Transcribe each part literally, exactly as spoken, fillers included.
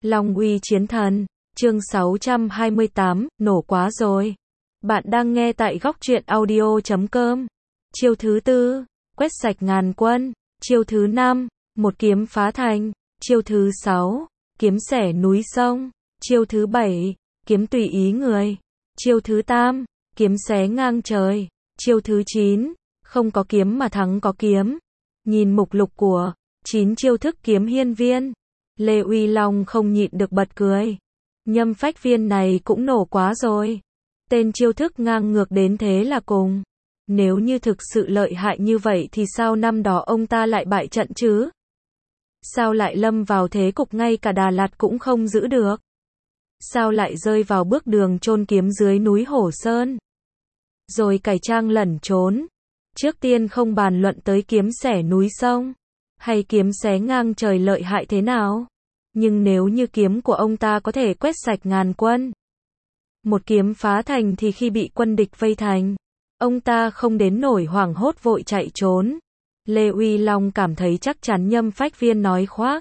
Long uy chiến thần, chương sáu trăm hai mươi tám, nổ quá rồi. Bạn đang nghe tại góc truyện audio chấm com. Chiêu thứ tư, quét sạch ngàn quân. Chiêu thứ năm, một kiếm phá thành. Chiêu thứ sáu, kiếm xẻ núi sông. Chiêu thứ bảy, kiếm tùy ý người. Chiêu thứ tám, kiếm xé ngang trời. Chiêu thứ chín, không có kiếm mà thắng có kiếm. Nhìn mục lục của chín chiêu thức kiếm hiên viên, Lê Uy Long không nhịn được bật cười. Nhâm phách viên này cũng nổ quá rồi. Tên chiêu thức ngang ngược đến thế là cùng. Nếu như thực sự lợi hại như vậy thì sao năm đó ông ta lại bại trận chứ? Sao lại lâm vào thế cục ngay cả Đà Lạt cũng không giữ được? Sao lại rơi vào bước đường chôn kiếm dưới núi Hổ Sơn? Rồi cải trang lẩn trốn. Trước tiên không bàn luận tới kiếm xẻ núi sông, hay kiếm xé ngang trời lợi hại thế nào. Nhưng nếu như kiếm của ông ta có thể quét sạch ngàn quân, một kiếm phá thành thì khi bị quân địch vây thành, ông ta không đến nổi hoảng hốt vội chạy trốn. Lê Uy Long cảm thấy chắc chắn nhâm phách viên nói khoác.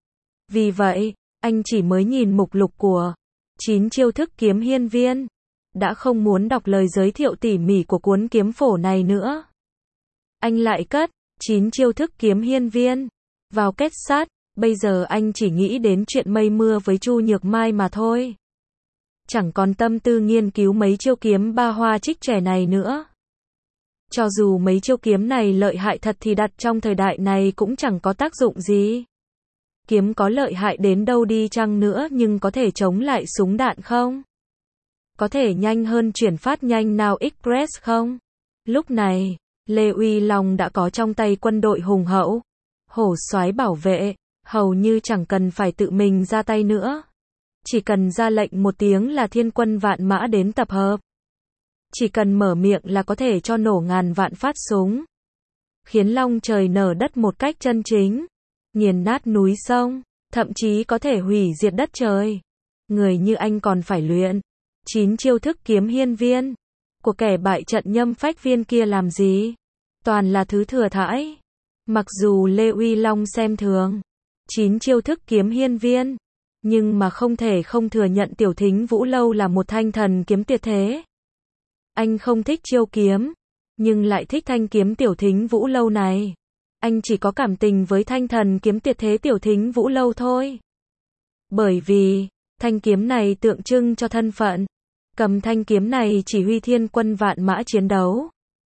Vì vậy, anh chỉ mới nhìn mục lục của chín chiêu thức kiếm hiên viên, đã không muốn đọc lời giới thiệu tỉ mỉ của cuốn kiếm phổ này nữa. Anh lại cất chín chiêu thức kiếm hiên viên vào kết sắt. Bây giờ anh chỉ nghĩ đến chuyện mây mưa với Chu Nhược Mai mà thôi. Chẳng còn tâm tư nghiên cứu mấy chiêu kiếm ba hoa trích trẻ này nữa. Cho dù mấy chiêu kiếm này lợi hại thật thì đặt trong thời đại này cũng chẳng có tác dụng gì. Kiếm có lợi hại đến đâu đi chăng nữa nhưng có thể chống lại súng đạn không? Có thể nhanh hơn chuyển phát nhanh Now Express không? Lúc này, Lê Uy Long đã có trong tay quân đội hùng hậu, hổ soái bảo vệ, hầu như chẳng cần phải tự mình ra tay nữa. Chỉ cần ra lệnh một tiếng là thiên quân vạn mã đến tập hợp. Chỉ cần mở miệng là có thể cho nổ ngàn vạn phát súng. Khiến long trời nở đất một cách chân chính. Nghiền nát núi sông, thậm chí có thể hủy diệt đất trời. Người như anh còn phải luyện chín chiêu thức kiếm hiên viên của kẻ bại trận nhâm phách viên kia làm gì? Toàn là thứ thừa thãi. Mặc dù Lê Uy Long xem thường chín chiêu thức kiếm hiên viên, nhưng mà không thể không thừa nhận Tiểu Thính Vũ Lâu là một thanh thần kiếm tuyệt thế. Anh không thích chiêu kiếm, nhưng lại thích thanh kiếm Tiểu Thính Vũ Lâu này. Anh chỉ có cảm tình với thanh thần kiếm tuyệt thế Tiểu Thính Vũ Lâu thôi. Bởi vì, thanh kiếm này tượng trưng cho thân phận. Cầm thanh kiếm này chỉ huy thiên quân vạn mã chiến đấu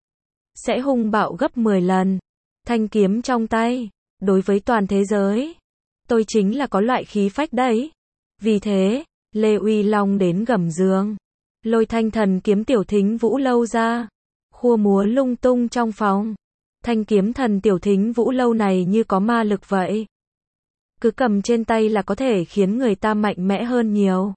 sẽ hung bạo gấp mười lần. Thanh kiếm trong tay, đối với toàn thế giới, tôi chính là có loại khí phách đấy. Vì thế, Lê Uy Long đến gầm giường, lôi thanh thần kiếm Tiểu Thính Vũ Lâu ra, khua múa lung tung trong phòng. Thanh kiếm thần Tiểu Thính Vũ Lâu này như có ma lực vậy. Cứ cầm trên tay là có thể khiến người ta mạnh mẽ hơn nhiều.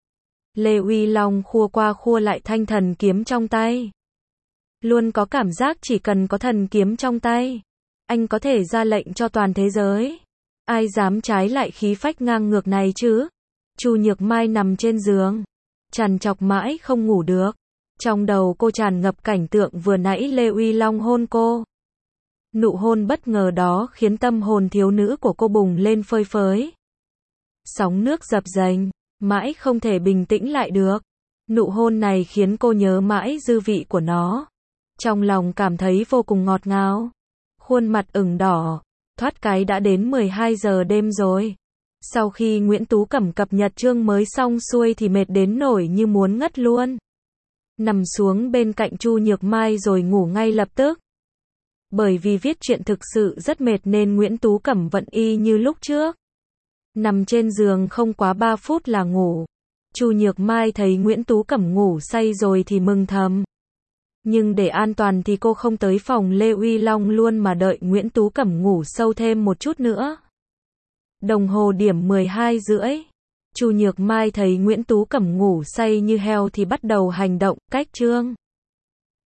Lê Uy Long khua qua khua lại thanh thần kiếm trong tay. Luôn có cảm giác chỉ cần có thần kiếm trong tay, anh có thể ra lệnh cho toàn thế giới. Ai dám trái lại khí phách ngang ngược này chứ? Chu Nhược Mai nằm trên giường, trằn trọc mãi không ngủ được. Trong đầu cô tràn ngập cảnh tượng vừa nãy Lê Uy Long hôn cô. Nụ hôn bất ngờ đó khiến tâm hồn thiếu nữ của cô bùng lên phơi phới. Sóng nước dập dềnh, mãi không thể bình tĩnh lại được. Nụ hôn này khiến cô nhớ mãi dư vị của nó. Trong lòng cảm thấy vô cùng ngọt ngào. Khuôn mặt ửng đỏ, thoát cái đã đến mười hai giờ đêm rồi. Sau khi Nguyễn Tú Cẩm cập nhật chương mới xong xuôi thì mệt đến nổi như muốn ngất luôn. Nằm xuống bên cạnh Chu Nhược Mai rồi ngủ ngay lập tức. Bởi vì viết truyện thực sự rất mệt nên Nguyễn Tú Cẩm vẫn y như lúc trước. Nằm trên giường không quá ba phút là ngủ. Chu Nhược Mai thấy Nguyễn Tú Cẩm ngủ say rồi thì mừng thầm. Nhưng để an toàn thì cô không tới phòng Lê Uy Long luôn mà đợi Nguyễn Tú Cẩm ngủ sâu thêm một chút nữa. Đồng hồ điểm mười hai rưỡi. Chu Nhược Mai thấy Nguyễn Tú Cẩm ngủ say như heo thì bắt đầu hành động, cách chương.